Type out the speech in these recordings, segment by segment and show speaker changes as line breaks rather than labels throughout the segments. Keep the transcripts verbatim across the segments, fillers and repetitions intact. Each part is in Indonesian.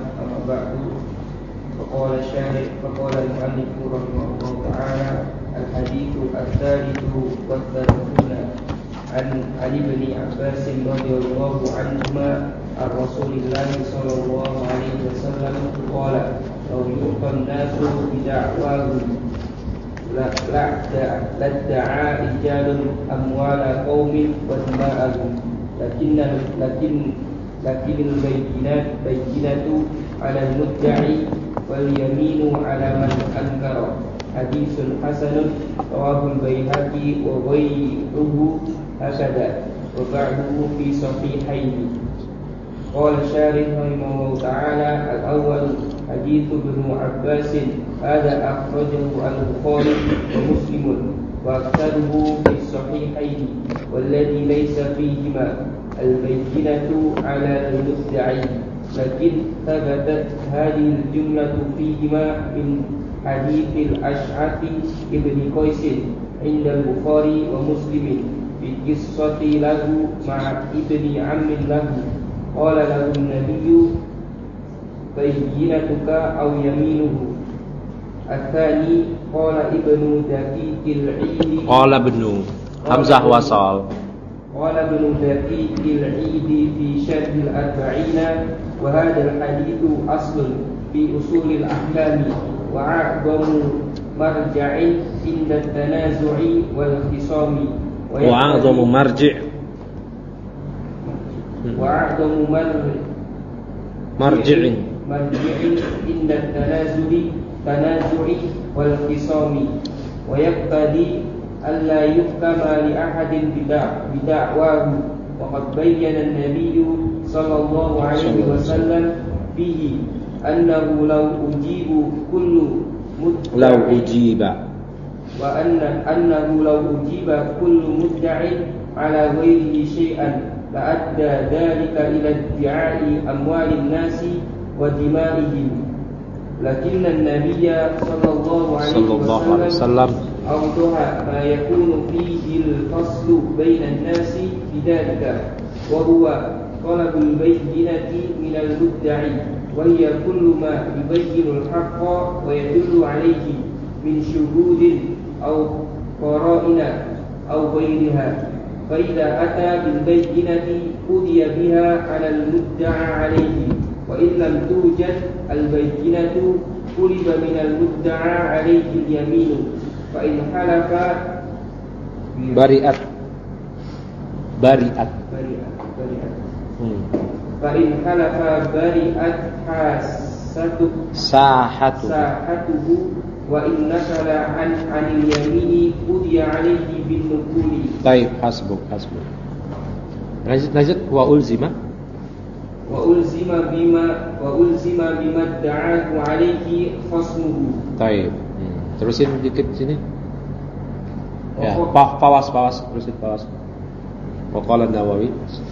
أما بعد فقال الشارع فقال المؤلف رحمه الله تعالى الحديث الثالث والثلاثون عن علي بن عباس رضي الله عنهما عن رسول الله صلى الله عليه وسلم قال لو يؤتى الناس بدعواهم لادعى رجال أموال قوم ودماءهم لكن لكن لكن البينات بينة على المدعي واليمين على من أنكر حديث حسن رواه البيهقي وغيره هكذا وبعده في صحيحين. قال الشارح رحمه الله تعالى الأول حديث ابن عباس هذا أخرجه البخاري ومسلم وأكثره في الصحيحين والذي ليس فيهما البينة على المدعي لكن ثبتت هذه الجملة فيهما من حديث الأشعث ابن قيس عند البخاري ومسلم في قصة له مع ابن عم له قال له النبي بينتك أو يمينه. الثاني قال ابن دقيق العيد
قال ابن همزة وصال
قال ابن دقيق العيد في شرح الأربعين وهذا الحديث أصل في أصول الأحكام وأعظم مرجع عند التنازع والخصام
وأعظم مرجع
وأعظم مرجع
مرجع
مرجع عند التنازع تنازع والخصام ويقتضي ألا يحكم لأحد بدعواه وقد بين النبي صلى الله عليه وسلم فيه أنه لو أجيب كل مدع
لو أجيب
وأن أنه لو أجيب كل مدع على غيره شيئا لأدى ذلك إلى ادعاء أموال الناس ودمائهم لكن النبي صلى الله عليه وسلم أوضح ما يكون فيه الفصل بين الناس بذلك وهو طلب البينة من المدعي وهي كل ما يبين الحق ويدل عليه من شهود أو قرائن أو غيرها فإذا أتى بالبينة قضي بها على المدعى عليه وإن لم توجد البينة طلب من المدعى عليه اليمين فإن حلف
برئت برئت
برئت برئت
hmm.
فإن حلف برئت حاسته
ساحته
ساحته وإن نكل عن عن اليمين قضي عليه بالنكول.
طيب حسبك حسبك. lanjut lanjut wa ulzima
wa ulzima bima wa ulzima bima da'ahu alaihi khasmuhu.
Baik. Hmm. Terusin dikit sini. Ya, pa, pawas pawas terusin pawas. Wa qala Nawawi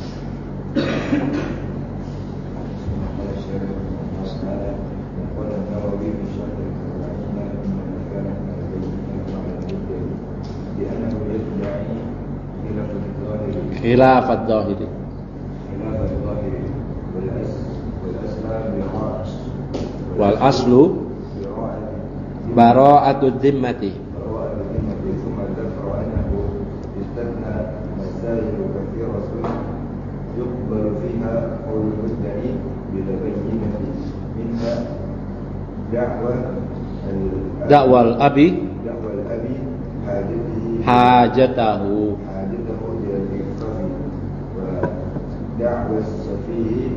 khilaf ad-dhahiri wal aslu bara'atud dhimmati da'wal abi da'wal abi hajatahu da'wa as-safih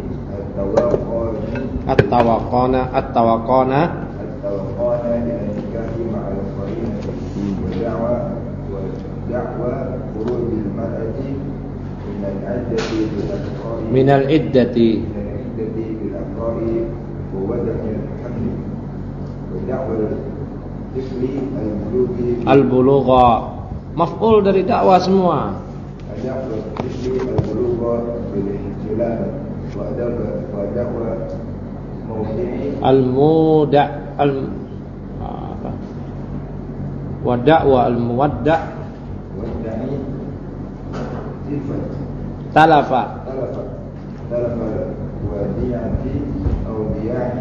at-tawaqana at-tawaqana at-tawaqana ila nikahi ma'al qarinah wa da'wa wa da'wa khuruj al-mar'ati min al-iddati bil-aqra'i min al-iddati min al-iddati bil-aqra'i wa wada'i al-haml wa da'wa al-tifli al-bulughi al-bulugha maf'ul dari dakwah semua. Da'wa al-tifli al-bulugha bil-ihtilal wa da'wa wa da'wa mawdi'i al-muda' al apa wa da'wa al-muwadda' wada'i sifat talafa talafa talafa wadi'ati aw di'a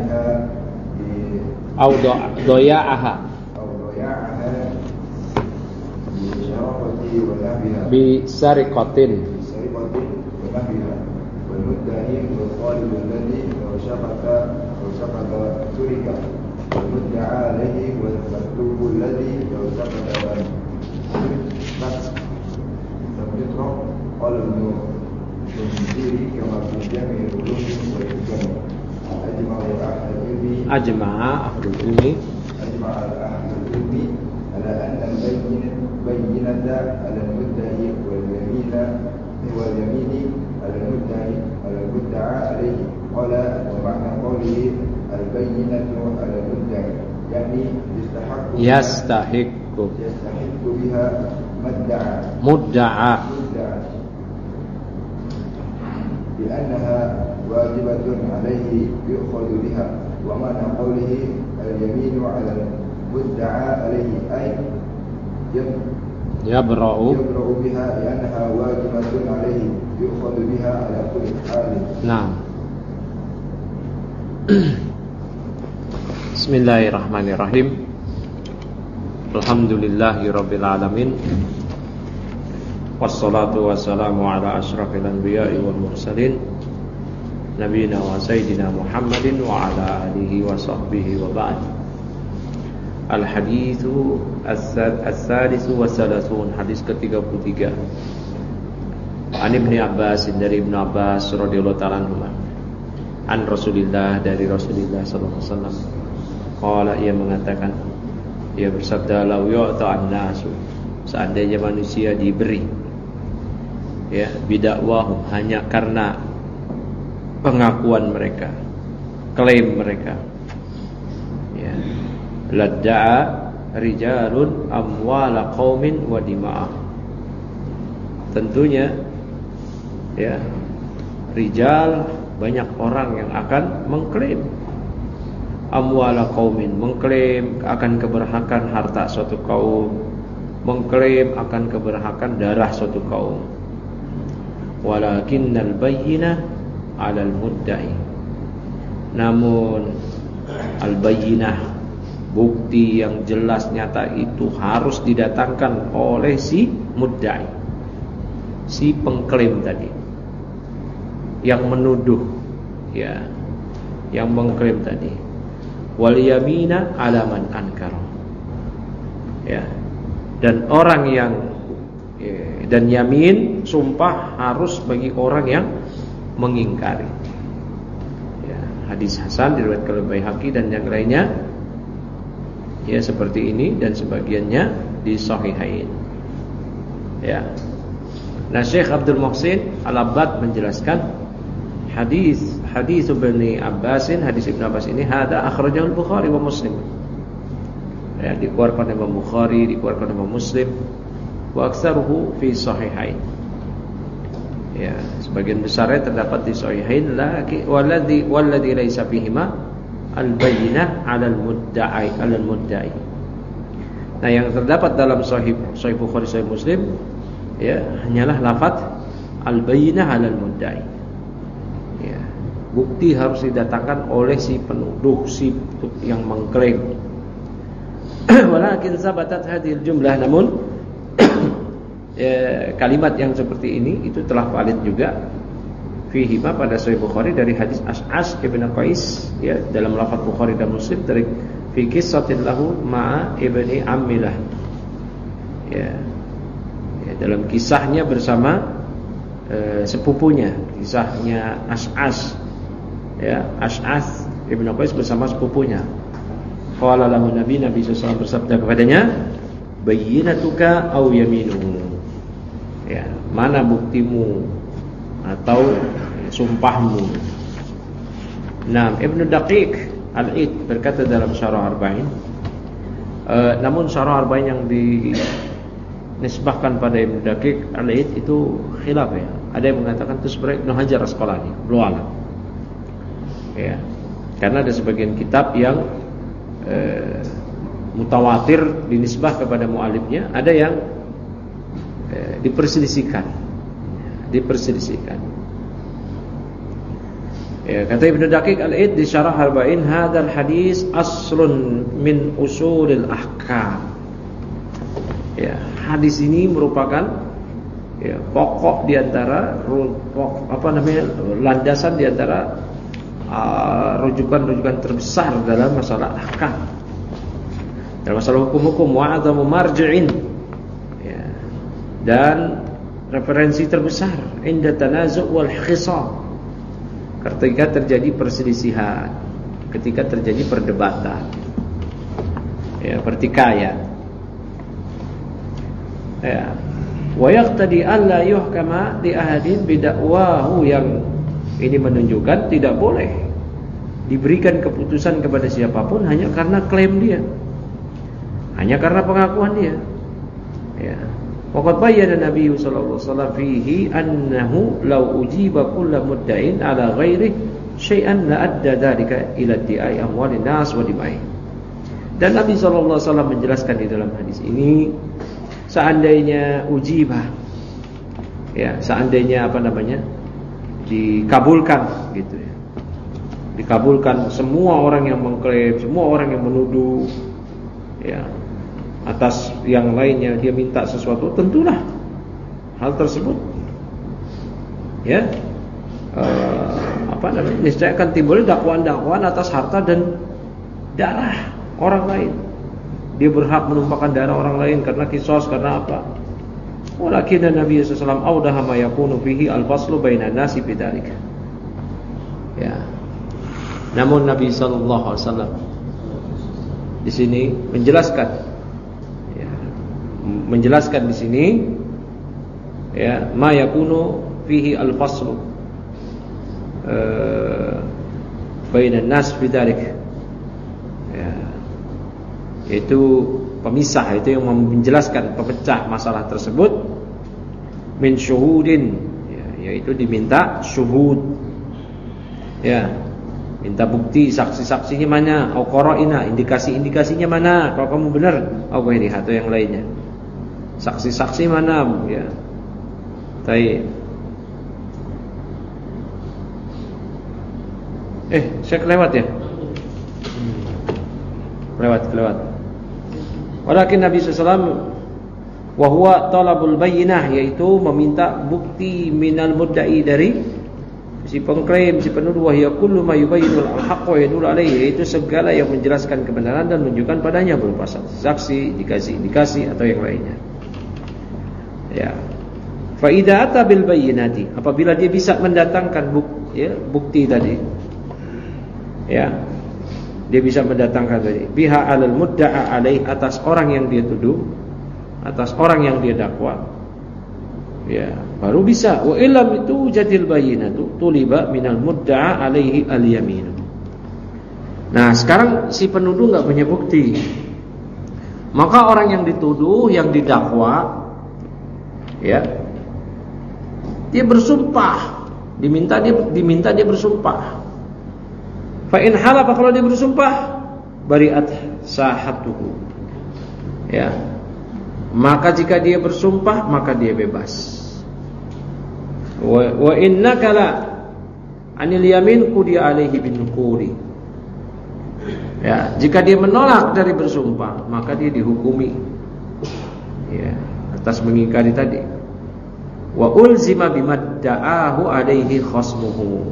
Au doya'aha
أو ضياعها بشرفة ونهبها
بسرقة
بسرقة ونهبها والمدعي والطالب الذي لو سقط لو سقط ترك والمدعى عليه والمكتوب الذي لو سقط لم قال ابن المنذر كما في جامع العلوم والحكم أجمع أهل العلم
أجمع أهل العلم
أجمع أهل العلم على أن البينة بينة على المدعي واليمين واليمين على المدعي على المدعى عليه. قال ومعنى قوله البينة على المدعي يعني يستحق
يستحق
يستحق بها مدعى
مدعى
مدعى لأنها واجبة عليه يؤخذ بها. ومعنى قوله اليمين على المدعى عليه أي
يبرأ
يبرأ بها لأنها واجبة عليه يؤخذ بها على كل حال.
نعم. Bismillahirrahmanirrahim. Alhamdulillahirabbil alamin. Wassalatu wassalamu ala asyrafil anbiya'i wal mursalin nabiyina wa sayyidina Muhammadin wa ala alihi wa sahbihi wa ba'd. Al-haditsu as-salisu wa salasun, hadis ke-tiga puluh tiga. An Ibnu Abbas, dari Ibnu Abbas radhiyallahu ta'ala anhu, an Rasulillah, dari Rasulullah sallallahu alaihi wasallam, qala, ia mengatakan, ia bersabda, lau yu'ta an-nasu, seandainya manusia diberi, ya, bidakwahum, hanya karena pengakuan mereka, klaim mereka, ya, ladda'a rijalun amwala qaumin wa dima'ah, tentunya, ya, rijal, banyak orang yang akan mengklaim amwala qaumin, mengklaim akan keberhakan harta suatu kaum, mengklaim akan keberhakan darah suatu kaum. Walakinnal bayyinah 'alal mudda'i, namun al bayyinah, bukti yang jelas nyata itu harus didatangkan oleh si mudda'i, si pengklaim tadi, yang menuduh, ya, yang mengklaim tadi. Wal yamina 'ala man ankara, ya, dan orang yang, ya, dan yamin, sumpah harus bagi orang yang mengingkari. Ya, hadis hasan diriwayatkan oleh Baihaqi dan yang lainnya, ya, seperti ini, dan sebagiannya di Sahihain. Ya. Nah, Syekh Abdul Muhsin Al-Abbad menjelaskan hadis hadis Ibnu Abbasin, hadis Ibnu Abbas ini, hada akhrajahu al-Bukhari wa Muslim, ya, dikeluarkan oleh Imam Bukhari, dikeluarkan oleh Imam Muslim, wa aktsaruhu fi sahihain, ya, sebagian besarnya terdapat di sahihain. Laki walladhi walladhi laisa fihima al-bayyinah 'alal mudda'i 'alal mudda'i. Nah, yang terdapat dalam sahih sahih Bukhari, sahih Muslim, ya, hanyalah lafaz al-bayyinah 'alal mudda'i. Ya, bukti harus didatangkan oleh si penuduh, si yang mengklaim. Walakin sabatat hadhil jumlah, namun ya, kalimat yang seperti ini itu telah valid juga fihi ma, pada Sahih Bukhari, dari hadis Ash'as ibn Qais, ya, dalam lafaz Bukhari dan Muslim, dari fi qissatin lahu ma'a ibni Ammilah, ya, ya, dalam kisahnya bersama e, sepupunya, kisahnya Ash'as, ya, Ash'as ibn Qais bersama sepupunya. Qala lahu Nabi Nabi sallallahu alaihi wasallam bersabda kepadanya, bayyinatuka aw yaminuhu, ya, mana buktimu atau sumpahmu. Nah, Ibnu Daqiq Al-Id berkata dalam Syarah Arba'in, e, namun Syarah Arba'in yang dinisbahkan pada Ibnu Daqiq Al-Id itu khilaf, ya. Ada yang mengatakan itu sebenarnya Ibnu Hajar Asqalani, wallahu a'lam, ya, karena ada sebagian kitab yang e, mutawatir dinisbah kepada mu'alifnya, ada yang e, diperselisihkan, diperselisihkan. Ya, kata Ibnu Daqiq Al-Id di Syarah Arba'in, hadzal hadis aslun min usulil ahkam. Ya, hadis ini merupakan ya, pokok di antara apa namanya landasan di antara uh, rujukan-rujukan terbesar dalam masalah ahkam. Dalam masalah hukum-hukum wa'adhamu marji'in. Ya. Dan referensi terbesar inda tanazu' wal khisam. Ketika terjadi perselisihan, ketika terjadi perdebatan, ya, pertikaian, ya, wa yaqtadi alla yuhkama li ahadin bidakwahu, yang ini menunjukkan tidak boleh diberikan keputusan kepada siapapun hanya karena klaim dia, hanya karena pengakuan dia. Ya. Waqad bayyana Nabi sallallahu alaihi wasallam fihi annahu law ujiba kullu mudda'in ala ghairi syai'an la adda dzalika ila di'ai amwalin nas wa dima'i. Dan Nabi sallallahu alaihi wasallam menjelaskan di dalam hadis ini, seandainya ujibah, ya, seandainya apa namanya dikabulkan gitu ya, dikabulkan semua orang yang mengklaim, semua orang yang menuduh, ya, atas yang lainnya dia minta sesuatu, tentulah hal tersebut, ya, uh, apa namanya niscaya akan timbul dakwaan-dakwaan atas harta dan darah orang lain. Dia berhak menumpahkan darah orang lain karena kisos, karena apa? Walakin Nabi sallallahu alaihi wasallam awdaha ma yakunu fihi al-faslu bainan nasi bidzalik. Ya. Namun Nabi sallallahu alaihi wasallam di sini menjelaskan, ya, menjelaskan di sini, ya, ma yakunu fihi al-faslu uh, bainan nas bidzalik. Ya. Itu pemisah, itu yang menjelaskan, pemecah masalah tersebut, min syuhudin, ya, yaitu diminta syuhud, ya, minta bukti, saksi-saksinya mana, au qara'ina, indikasi-indikasinya mana, kalau kamu benar, au ghairi, atau yang lainnya, saksi-saksi mana, ya. Baik. Eh, saya kelewat ya? Kelewat, kelewat. Walakin Nabi sallallahu alaihi wasallam wa huwa talabul bayyinah, yaitu meminta bukti minal mudda'i, dari si pengklaim, si penuduh, wa hiya kullu ma yubayyinul haqq wa yadullu alaihi, yaitu segala yang menjelaskan kebenaran dan menunjukkan padanya, berupa saksi, indikasi-indikasi atau yang lainnya. Ya. Fa idza ata bil bayyinati, apabila dia bisa mendatangkan bukti, ya, bukti tadi, ya, dia bisa mendatangkan tadi biha alal mudda'a alaih, atas orang yang dia tuduh, atas orang yang dia dakwa, ya, baru bisa. Wa illam itu jadil bayyinatu tuliba minal mudda'a alaihi al-yamin. Nah, sekarang si penuduh enggak punya bukti, maka orang yang dituduh, yang didakwa, ya, dia bersumpah, diminta dia diminta dia bersumpah. Fa in halafa, kalau dia bersumpah, bari'at sahatuhu, ya, maka jika dia bersumpah maka dia bebas. Wa, wa innaka la anil yamin qudi alaihi bin nukuri, ya, jika dia menolak dari bersumpah maka dia dihukumi, ya, atas mengingkari tadi. Wa ulzima bimadda'ahu alaihi khasmuhu,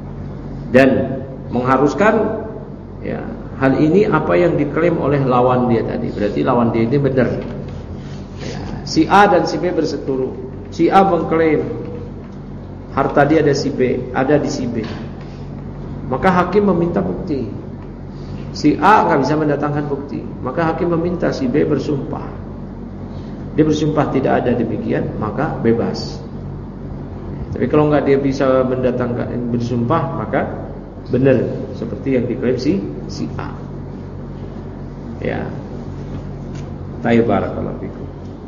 dan mengharuskan, ya, hal ini apa yang diklaim oleh lawan dia tadi. Berarti lawan dia ini benar, ya, si A dan si B berseteru. Si A mengklaim harta dia ada si B, ada di si B, maka hakim meminta bukti. Si A nggak bisa mendatangkan bukti, maka hakim meminta si B bersumpah. Dia bersumpah tidak ada demikian, maka bebas. Tapi kalau nggak dia bisa mendatangkan bersumpah, maka benar seperti yang diklaim si si A. Ya. Tayyib, barakallahu fikum.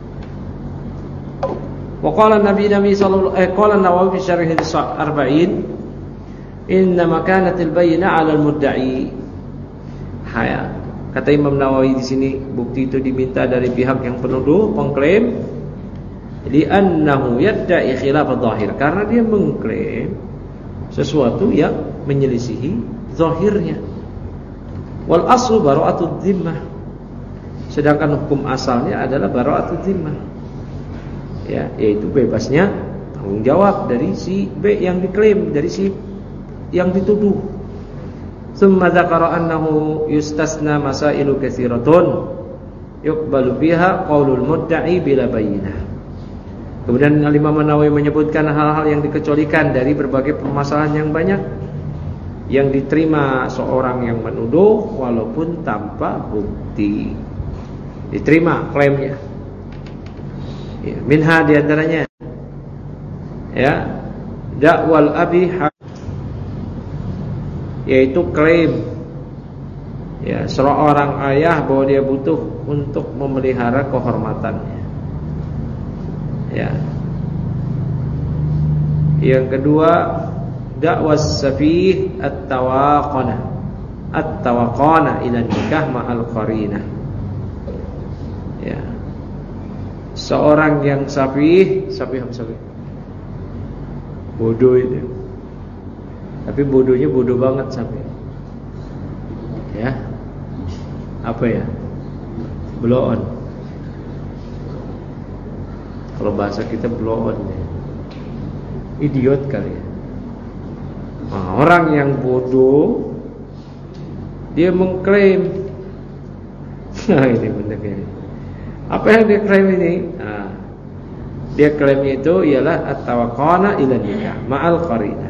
Wa qala Nabi Nabi sallallahu alaihi qala Nawawi fi syarh al-arba'in, inna makanatil bayyinah 'ala al-mudda'i. Haya. Kata Imam Nawawi di sini, bukti itu diminta dari pihak yang penuduh, pengklaim, li'annahu yadda'i khilaf adh-dhahir, karena dia mengklaim sesuatu yang menyelisihi zahirnya. Wal aslu bara'atud dhimmah. Sedangkan hukum asalnya adalah bara'atud dhimmah. Ya, yaitu bebasnya tanggung jawab dari si B yang diklaim, dari si yang dituduh. Tsumma dzakara annahu yustasna masailu katsiratun yuqbalu fiha qaulul mudda'i bila bayyinah. Kemudian Al-Imam An-Nawawi menyebutkan hal-hal yang dikecualikan dari berbagai permasalahan yang banyak yang diterima seorang yang menuduh walaupun tanpa bukti. Diterima klaimnya. Ya, minha diantaranya ya dakwal abi, yaitu klaim ya seorang ayah bahwa dia butuh untuk memelihara kehormatannya. Ya. Yang kedua, dakwas safih at-tawaqana at-tawaqana ila nikah ma'al qarinah. Ya. Seorang yang safih, safih apa safih? Bodoh itu. Tapi bodohnya bodoh banget safih. Ya. Apa ya? Blow on. Kalau bahasa kita blow on ya. Idiot kali ya. Nah, orang yang bodoh dia mengklaim. Nah, ini benar ini. Apa yang dia klaim ini? Nah, dia klaimnya itu ialah at-tawaqqana ila nikah ma'al qarinah.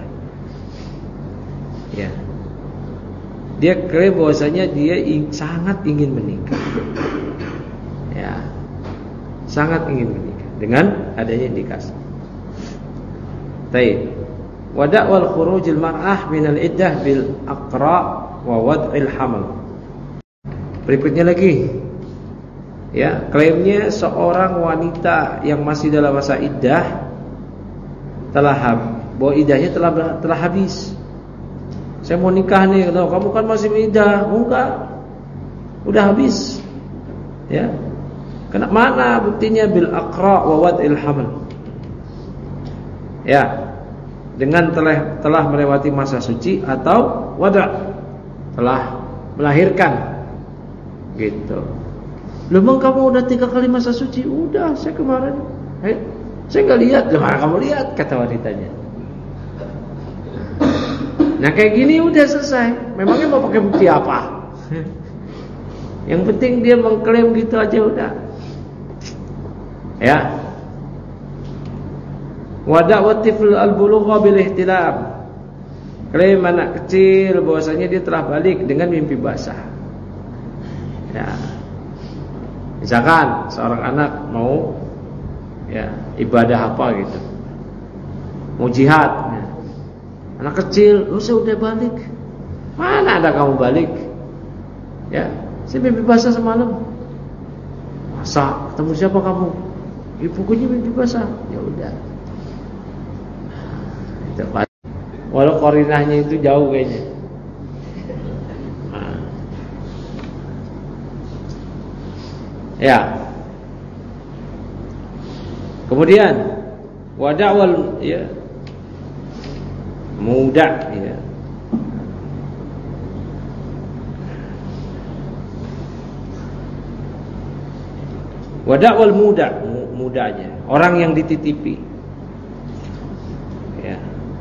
Ya. Dia klaim bahwasanya dia ing, sangat ingin menikah. Ya. Sangat ingin menikah dengan adanya indikasi. Baik. Wa da'wal khurujil mar'ah minal iddah bil aqra wa wad'il haml. Berikutnya lagi. Ya, klaimnya seorang wanita yang masih dalam masa iddah telah bahwa iddahnya telah telah habis. Saya mau nikah nih, loh, kamu kan masih iddah. Enggak. Udah habis. Ya. Kena mana buktinya bil aqra wa wad'il haml. Ya. Dengan telah telah melewati masa suci atau wada' telah melahirkan. Gitu. Memang kamu udah tiga kali masa suci? Udah, saya kemarin. Eh, saya nggak lihat. Gimana kamu lihat? Kata wanitanya. Nah kayak gini udah selesai. Memangnya mau pakai bukti apa? Yang penting dia mengklaim gitu aja udah. Ya. Wada'wat tifl al-bulugha bil ihtilam. Klaim anak kecil bahwasanya dia telah balik dengan mimpi basah. Ya. Misalkan seorang anak mau ya ibadah apa gitu, mau jihad, ya. Anak kecil, lu saya udah balik. Mana ada kamu balik? Ya, saya mimpi basah semalam. Masa ketemu siapa kamu? Ya pokoknya mimpi basah. Ya udah. Itu walau qarinahnya itu jauh kayaknya. Ya. Kemudian wada'wal ya muda ya. Wada'wal muda, mudanya, orang yang dititipi. Ya.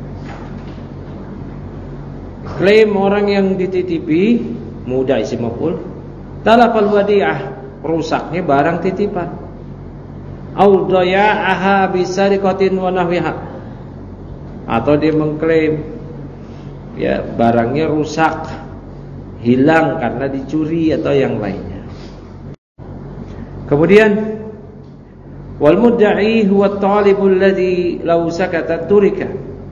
Klaim orang yang dititipi, muda isim maf'ul, talafal wadi'ah, rusaknya barang titipan. Au daya'aha bisariqatin wa nahwiha. Atau dia mengklaim ya barangnya rusak, hilang karena dicuri atau yang lainnya. Kemudian wal mudda'i huwa at-talibul ladzi law sakata turika.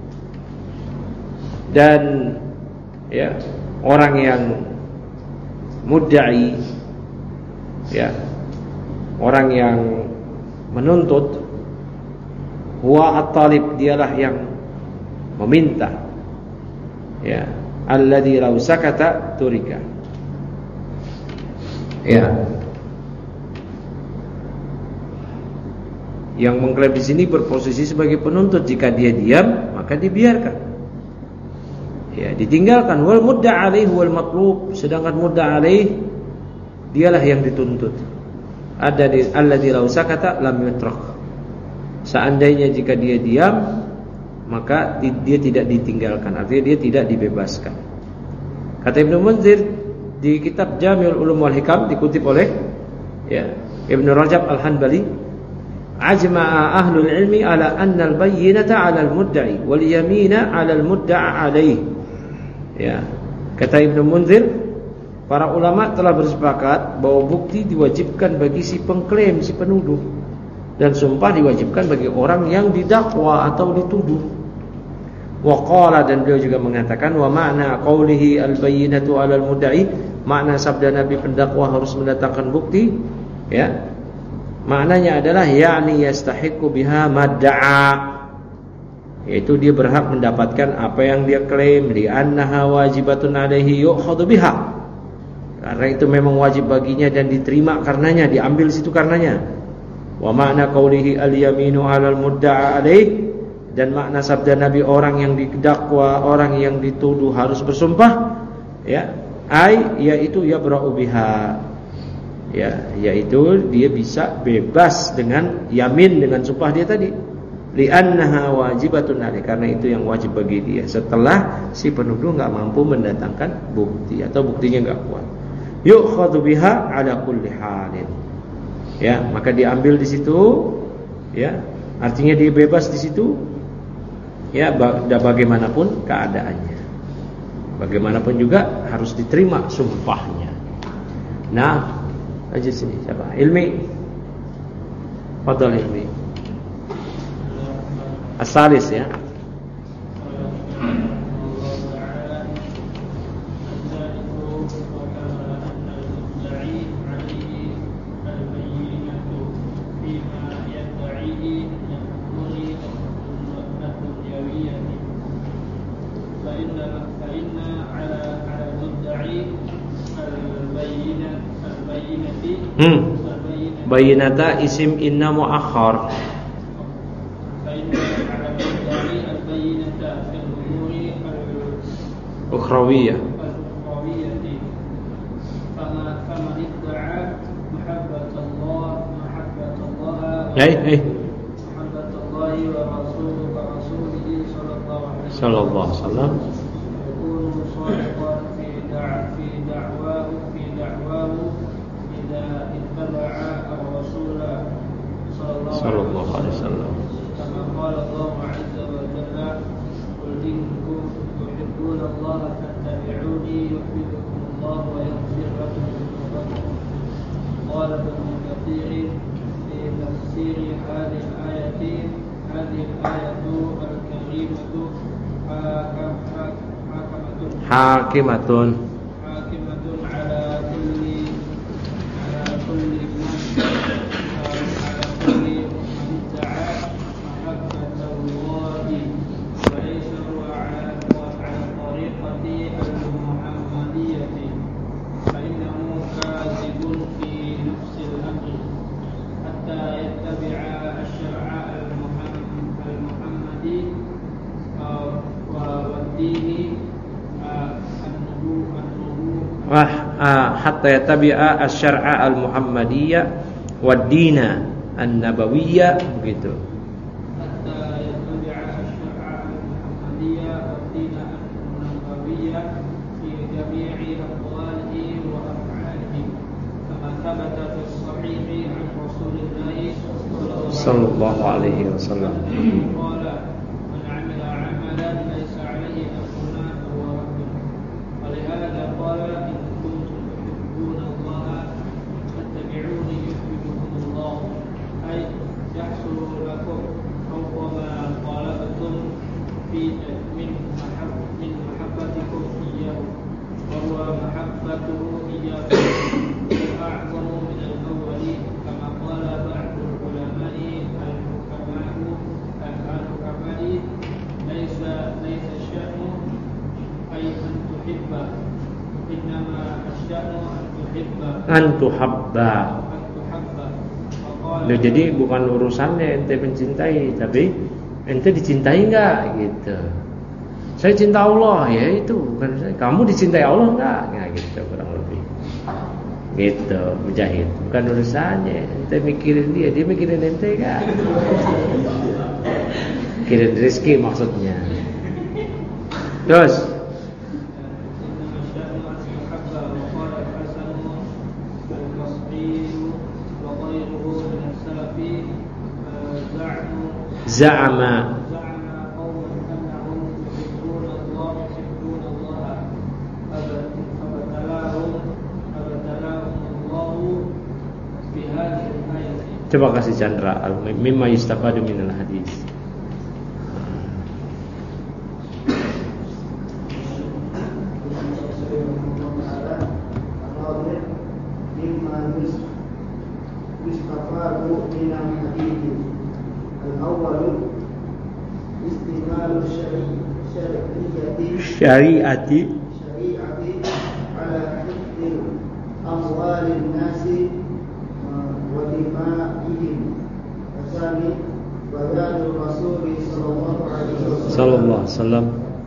Dan ya orang yang mudda'i, ya orang yang menuntut, huwa at-talib, dialah yang meminta, ya alladzi law sakata turika. Ya, yang mengklaim di sini berposisi sebagai penuntut. Jika dia diam maka dibiarkan. Ya, ditinggalkan. Wal mudda' alaih wal matlub, sedangkan mudda' alaih dialah yang dituntut. Ada di alladzi law sakata lam yutrak. Seandainya jika dia diam, maka dia tidak ditinggalkan, artinya dia tidak dibebaskan. Kata Ibnu Munzir di kitab Jami'ul Ulum wal Hikam, dikutip oleh ya Ibnu Rajab Al-Hanbali, ajma'a ahlul ilmi ala anna al-bayyinata 'ala al-mudda'i wal yamina 'ala al-mudda'a 'alaih. Ya, kata Ibnu Munzir, para ulama telah bersepakat bahwa bukti diwajibkan bagi si pengklaim, si penuduh, dan sumpah diwajibkan bagi orang yang didakwa atau dituduh. Wa qala, dan beliau juga mengatakan, wa ma'na qaulihi al-bayyinatu 'alal mudda'i, makna sabda Nabi pendakwa harus mendatangkan bukti, ya. Maknanya adalah yakni yastahiqu biha madda'a, yaitu dia berhak mendapatkan apa yang dia klaim, li annaha wajibatun 'alaihi yu'khadhu biha. Karena itu memang wajib baginya dan diterima karenanya, diambil situ karenanya. Wa makna qaulihi al-yaminu 'alal mudda'a 'alaih, dan makna sabda Nabi orang yang didakwa, orang yang dituduh harus bersumpah, ya, ai yaitu yabra'u biha, ya, yaitu dia bisa bebas dengan yamin, dengan sumpah dia tadi, li'annaha wajibatun 'alaih, karena itu yang wajib bagi dia setelah si penuduh enggak mampu mendatangkan bukti atau buktinya enggak kuat. Yu'khadhu biha 'ala kulli halin. Ya, maka diambil di situ, ya, artinya dia bebas di situ, ya, bagaimanapun keadaannya, bagaimanapun juga harus diterima sumpahnya. Nah, aja sini siapa? Ilmi, fadhal Ilmi. Asalis, ya. Hmm. Bayinata isim inna muakhar. Ukhrawiyah. Hey, hey. Sallallahu alaihi wasallam. Sallallahu alaihi wasallam.
Kama qala Allah 'azza wa jalla, qul in kuntum tuhibbuna Allah fattabi'uni yuhibbukum Allah wa yaghfir lakum dhunubakum. Qala Ibnu Katsir fi tafsir hadhihi al-ayati, hadhihi al-ayatu al-karimatu hakimatun hakimatun ala kulli ala kulli
hatta yatabi'a asy-syar'a al-muhammadiyya wad-dina an-nabawiyyah, begitu.
Hatta yatabi'a asy-syar'a al-muhammadiyya wad-dina an-nabawiyyah fi jami'i aqwalihi wa af'alihi, kama thabata fi as-sahih 'an Rasulillah
sallallahu alaihi wasallam.
Qala man 'amila 'amalan laysa 'alaihi amruna fahuwa raddun. Wa li hadha qala
Antuhabba. Loh, jadi bukan urusannya ente mencintai, tapi ente dicintai enggak gitu. Saya cinta Allah, ya itu bukan saya. Kamu dicintai Allah enggak? Ya gitu kurang lebih. Gitu, Mujahid. Bukan urusannya. Kita mikirin dia, dia mikirin ente kan. Mikirin rezeki maksudnya. Terus Za'ama Coba kasih Chandra mimma yustafadu minal hadis. Syariati
syariati ala hifdzil amwalin nasi wa dima'ihim asani bayanul rasul sallallahu alaihi wasallam
sallallahu alaihi wasallam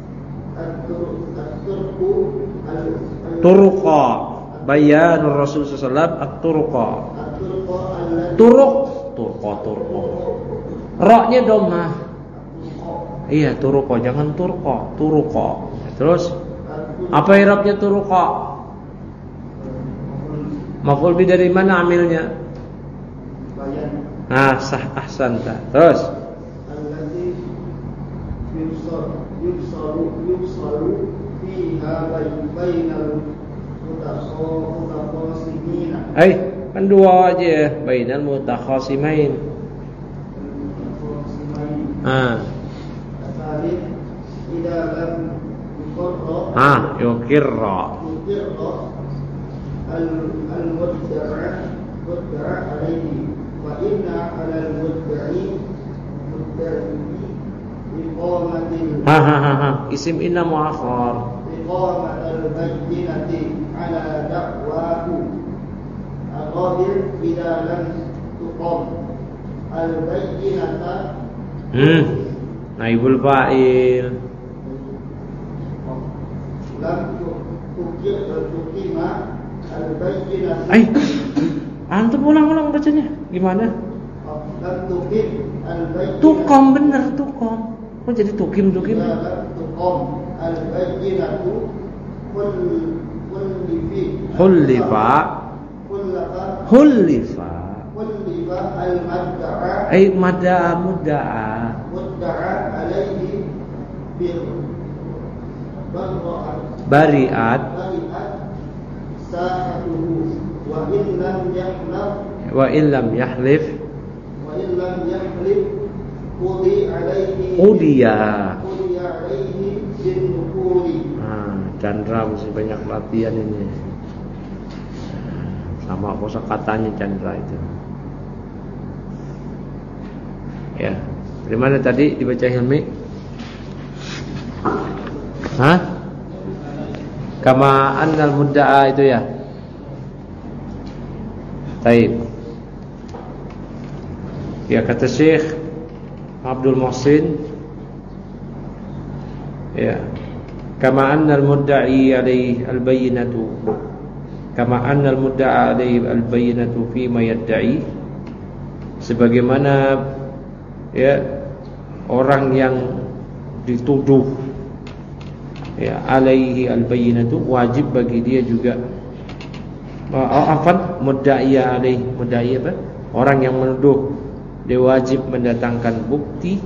at-turqu
turqa bayanul rasul sallallahu alaihi wasallam at-turqa
at-turqa allati
turuq turqa turqa ra-nya dhammah. Iya, turqa, jangan turqa, turqa. Terus apa i'rabnya turqa? Maf'ul bi dari mana amilnya?
bayan
Nah, sah ahsanta. Terus
allati yusar yusaru yusaru fiha bainal mutakhasimin.
Eh, kan dua aja, bainal mutakhasimain. Ah.
Ida lam yuqarra
Ah, yukirra.
yuqirra al-mudda'a mudda'a alaihi wa inna 'ala al-mudda'i mudda'i iqamatil
Ha ha ha ha. Isim inna muakhar.
iqamatil bayyinati 'ala da'wahu al-qadir ida lam tuqam al-bayyinata
Hmm. Naibul fa'il.
lam tukir tukima al-bayyinah
Eh, antum ulang-ulang bacanya. Gimana?
lam tukim al-bayyinah
Tukom bener, tukom. Kok jadi tukim tukim?
lam tukom al-bayyinatu kul kullifi
Hullifa,
kullafa
hullifa.
kullifa al-madda'a
Eh, mada'a mudda'a.
mudda'a alaihi bil barra'at
Bari'at
bari'at sa'atuhu wa in lam yahlaf
wa illam yahlif
wa in lam yahlif qudi alaihi
udiya.
qudi alaihi bin nukuli.
Nah, Chandra mesti banyak latihan ini. Sama kosakatanya Chandra itu. Ya, dari mana tadi dibaca Hilmi? Hah? Kama annal mudda'a itu ya. Taib. Ya, kata Syekh Abdul Muhsin, ya, kama annal mudda'i alaihi al-bayyinatu kama annal mudda'a alaihi al-bayyinatu fi ma yadda'i, sebagaimana ya orang yang dituduh ya alaihi al-bayyinatu wajib bagi dia juga oh, afan mudda'iya alaihi mudda'i apa? Orang yang menuduh dia wajib mendatangkan bukti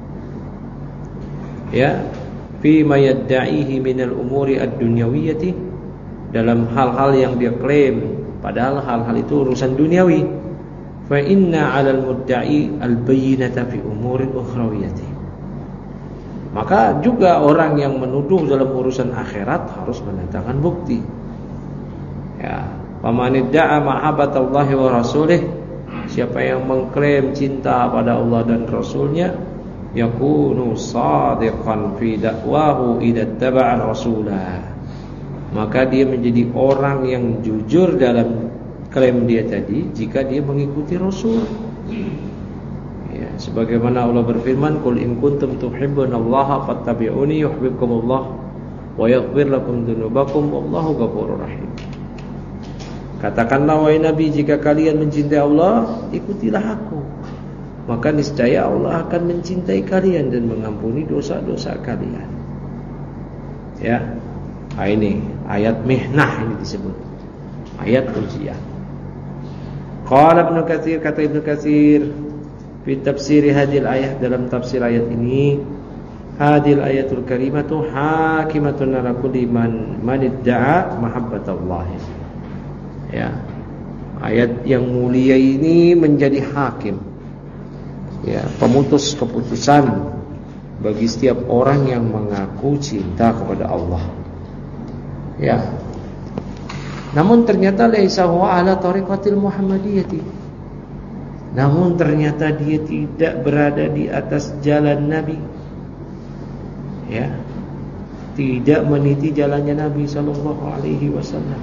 ya fi ma yadda'ihi minal umuri ad-dunyawiyyati, dalam hal-hal yang dia klaim padahal hal-hal itu urusan duniawi. Fa inna 'alal mudda'i al-bayyinata fi umurin ukhrawiyyati, maka juga orang yang menuduh dalam urusan akhirat harus mendatangkan bukti. Ya, faman idda'a mahabbatallahi wa rasulih, siapa yang mengklaim cinta pada Allah dan Rasulnya, yakunu shadiqan fi da'wahu idza taba'a rasulah, maka dia menjadi orang yang jujur dalam klaim dia tadi jika dia mengikuti Rasul. Ya. sebagaimana Allah berfirman, "Qul in kuntum tuhibbunallaha fattabi'uni yuhibbukumullah wa yaghfir lakum dzunubakum wallahu ghafurur rahim." Katakanlah wahai Nabi, jika kalian mencintai Allah, ikutilah aku, maka niscaya Allah akan mencintai kalian dan mengampuni dosa-dosa kalian. Ya, nah ini ayat mihnah ini disebut ayat ujian. Qala Ibnu Katsir, kata Ibnu Katsir fi tafsir hadil ayat, dalam tafsir ayat ini, hadil ayatul karimatu hakimatun ala kulli man man idda'a mahabbatullah. Ya, ayat yang mulia ini menjadi hakim, ya, pemutus keputusan bagi setiap orang yang mengaku cinta kepada Allah. Ya. Namun ternyata laisa huwa ala tariqatil Muhammadiyyati. Namun ternyata dia tidak berada di atas jalan Nabi. Ya. Tidak meniti jalannya Nabi sallallahu alaihi wasallam.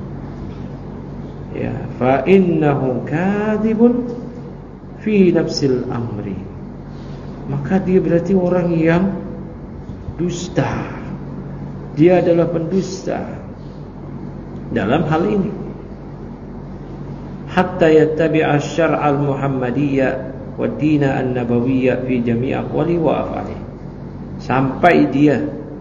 Ya, fa innahu kadhibun fi nafsil amri. Maka dia berarti orang yang dusta. Dia adalah pendusta dalam hal ini. Hatta yattabi'a syar'al muhammadiyya wa dina an-nabawiyya fi jami' aqwali wa af'ali. Sampai dia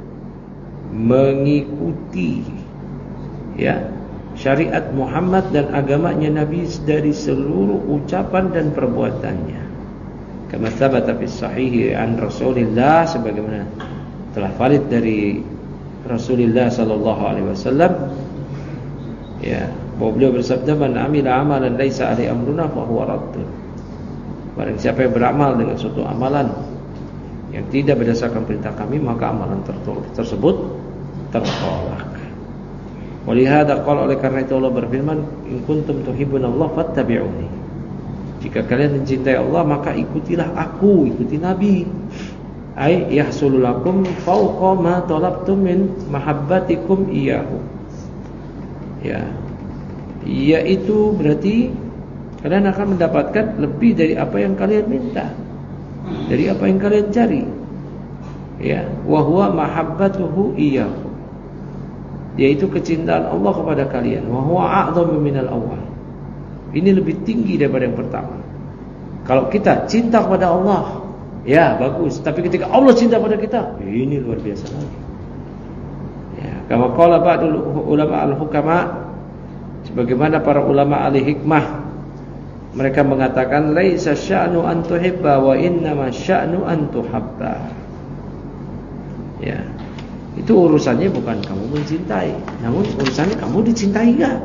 mengikuti, ya, syariat Muhammad dan agamanya Nabi dari seluruh ucapan dan perbuatannya. Kama tsabata fi sahih an Rasulillah, sebagaimana telah valid dari Rasulullah sallallahu alaihi wasallam, ya, bahwa beliau bersabda, "Man amila amalan laisa alaihi amruna fa huwa raddun." Barang siapa yang beramal dengan suatu amalan yang tidak berdasarkan perintah kami, maka amalan tersebut tertolak. Walihada qala, oleh karena itu Allah berfirman, "In kuntum tuhibbunallaha fattabi'uni." Jika kalian mencintai Allah, maka ikutilah aku, ikuti Nabi. Ai yahsulu lakum fawqa ma talabtum min mahabbatikum iyyahu. Ya. Yaitu berarti kalian akan mendapatkan lebih dari apa yang kalian minta, dari apa yang kalian cari. Ya, wa huwa mahabbatuhu iyyahu. Yaitu kecintaan Allah kepada kalian. Wa huwa a'dhamu minal awwal. Ini lebih tinggi daripada yang pertama. Kalau kita cinta kepada Allah, ya bagus. Tapi ketika Allah cinta kepada kita, ini luar biasa lagi. Ya, kama qala ba'dul ulama al-hukama, sebagaimana para ulama ahli hikmah, mereka mengatakan, laisa sya'nu an tuhibba wa innama sya'nu an tuhabba. Ya. Itu urusannya bukan kamu mencintai, namun urusannya kamu dicintai enggak.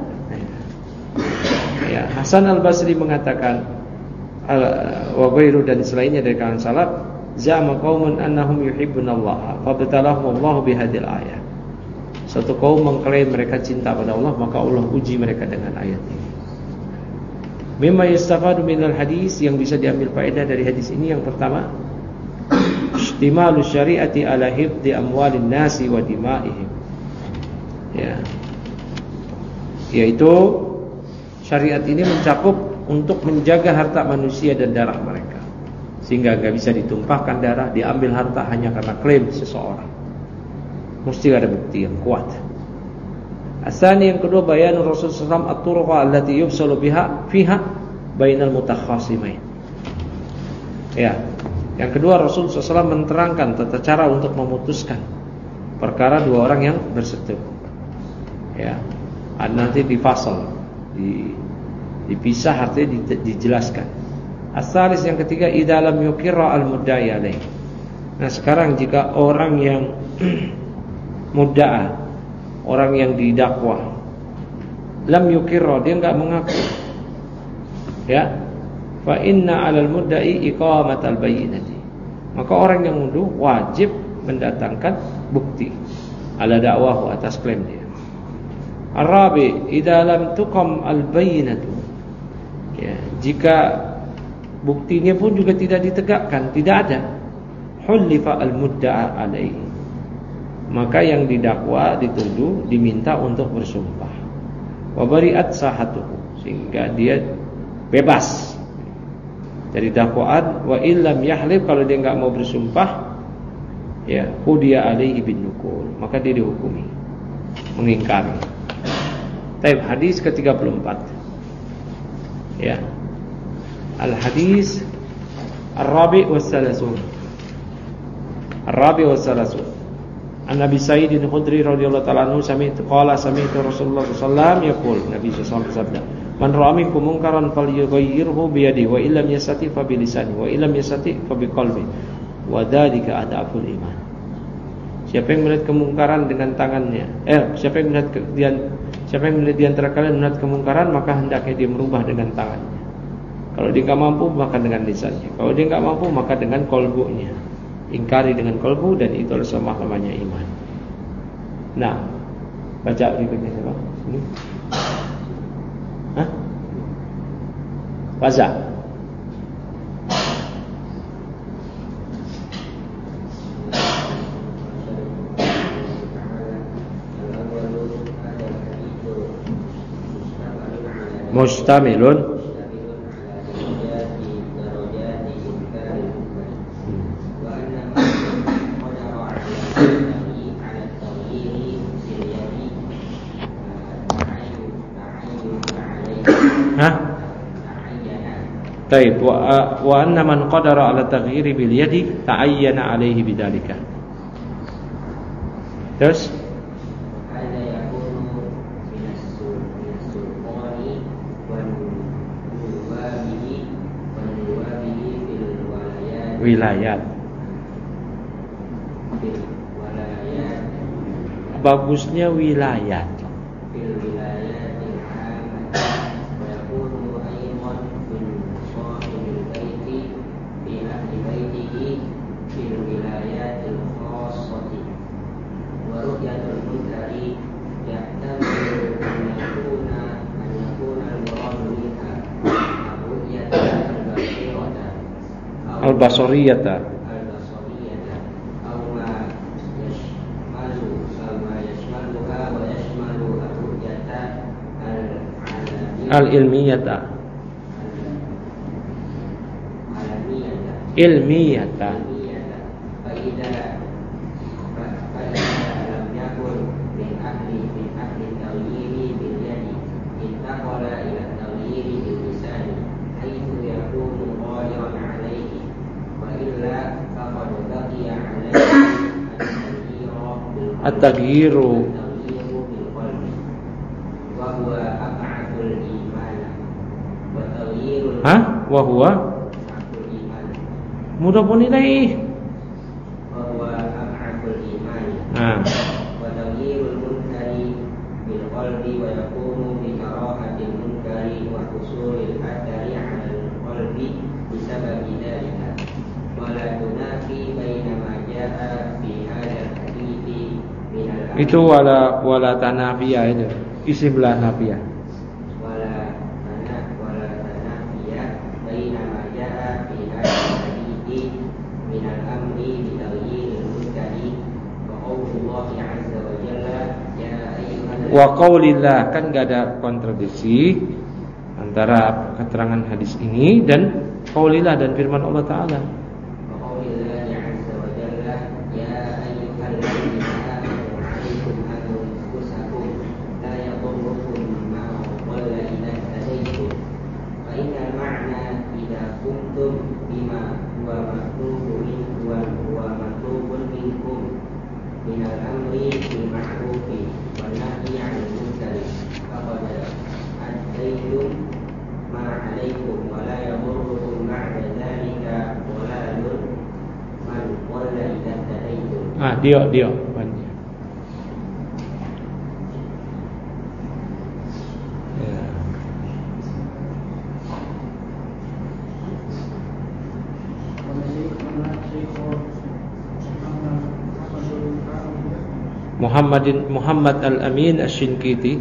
Ya, Hasan Al-Basri mengatakan, wa ghairu, dan selainnya dari kalangan salaf, za'ama qaumun annahum yuhibbunallaha fabtalahumullahu bihadil ayat. Satu kaum mengklaim mereka cinta pada Allah, maka Allah uji mereka dengan ayat ini. Mimma yastafadu minal hadis, yang bisa diambil faedah dari hadis ini, yang pertama, ihtimalu syariati ala hifdhi amwalin nasi wa dima'ihim. Ya. Yaitu syariat ini mencakup untuk menjaga harta manusia dan darah mereka, sehingga enggak bisa ditumpahkan darah, diambil harta hanya karena klaim seseorang. Mesti ada bukti yang kuat. Asani, yang kedua, bayan Rasul sallallahu alaihi wasallam at-turuqa allati yufsalu biha fiha bainal mutakhasimain. Ya. Yang kedua, Rasul sallallahu alaihi wasallam menerangkan tata cara untuk memutuskan perkara dua orang yang berseteru. Ya. Nanti difasal, di, dipisah, artinya dijelaskan. As-salis, yang ketiga, idza lam yuqirra al-mudda'i alaih. Nah, sekarang jika orang yang mudda'a, orang yang didakwa, lam yuqirra, dia enggak mengaku, ya, fa inna 'alal mudda'i iqamatal bayyinati. Maka orang yang nuduh wajib mendatangkan bukti ala dakwahu, atas klaim dia. Ar-rabi, idza lam tuqam al-bayyinatu. Ya, jika buktinya pun juga tidak ditegakkan, tidak ada, hulifa al-mudda'a alaihi. Maka yang didakwa, dituduh, diminta untuk bersumpah. Wa bari'at sahatuhu, sehingga dia bebas. Jadi dakwaan. Wa illam yahlif, kalau dia enggak mau bersumpah, ya qudiya alaihi bin nukul, maka dia dihukumi mengingkari. Taib, hadis ke tiga puluh empat. Ya. Al-hadis Ar-Rabi' was-Salasun. Ar-Rabi' was-Salasun. An Nabi Sa'id al-Khudri radhiyallahu ta'ala anhu sami'tu qala sami'tu Rasulullah sallallahu alaihi wasallam yaqul, Nabi sallallahu alaihi wasallam bersabda, man ra'a minkum munkaran falyughayyirhu bi yadihi wa illam yastati fa bi lisanihi wa illam yastati fa bi qalbihi wa dzalika adaful iman. Siapa yang melihat kemungkaran dengan tangannya, eh siapa yang melihat ke, dia, siapa yang melihat di antara kalian melihat kemungkaran, maka hendaknya dia merubah dengan tangannya. Kalau dia enggak mampu, maka dengan lisannya. Kalau dia enggak mampu, maka dengan kolbunya. Ingkari dengan kolbu, dan itu adalah selama-lamanya iman. Nah, baca berikutnya siapa? Ini. Hah? Baca. Mustamilun Taib wa wa anna man qadara ala taghyiri bil yadi ta'ayyana alaihi bidzalika. Terus ada yakunu minas minas sulqani wan nuwabihi wan nuwabihi fil walayat wilayat fil walayat, bagusnya wilayat fil wilayat al-basariyata al-basariyata aw ma yashmalu sama yashmaluha wa yashmalu al-ru'yata al-ilmiyata al-ilmiyata ilmiyata fa idza fa idza lam yakun min ahli min ahli tawhiri bil yadi intaqala ila tawhiri bil lisani haitsu yakunu qadiran alaihi illa faqad baqiya alaihi at-taghyiru bil qalbi wa huwa ab'adul iman wa taghyirul ha wa huwa ab'adul iman mudhafun ilaih wa huwa ab'adul iman ah wa taghyirul munkari bil qalbi wa yakunu bi karahatil munkari wa husulil athari 'ala al-qalbi bisababi dhalika. Itu wala wala tanafiyah itu isim la nafiyah. Wala tanah wala tanafiyah baina ma jaa fi hadhihi min al-amri bi taghyiril munkari wa qaulullahi 'azza wa jalla ya ayyuhal wa qaulillah, kan enggak ada kontradiksi antara keterangan hadis ini dan qaulillah dan firman Allah Ta'ala. Ah, dia dia banyak. Ya. Muhammadin Muhammad Al-Amin Asy-Syinkiti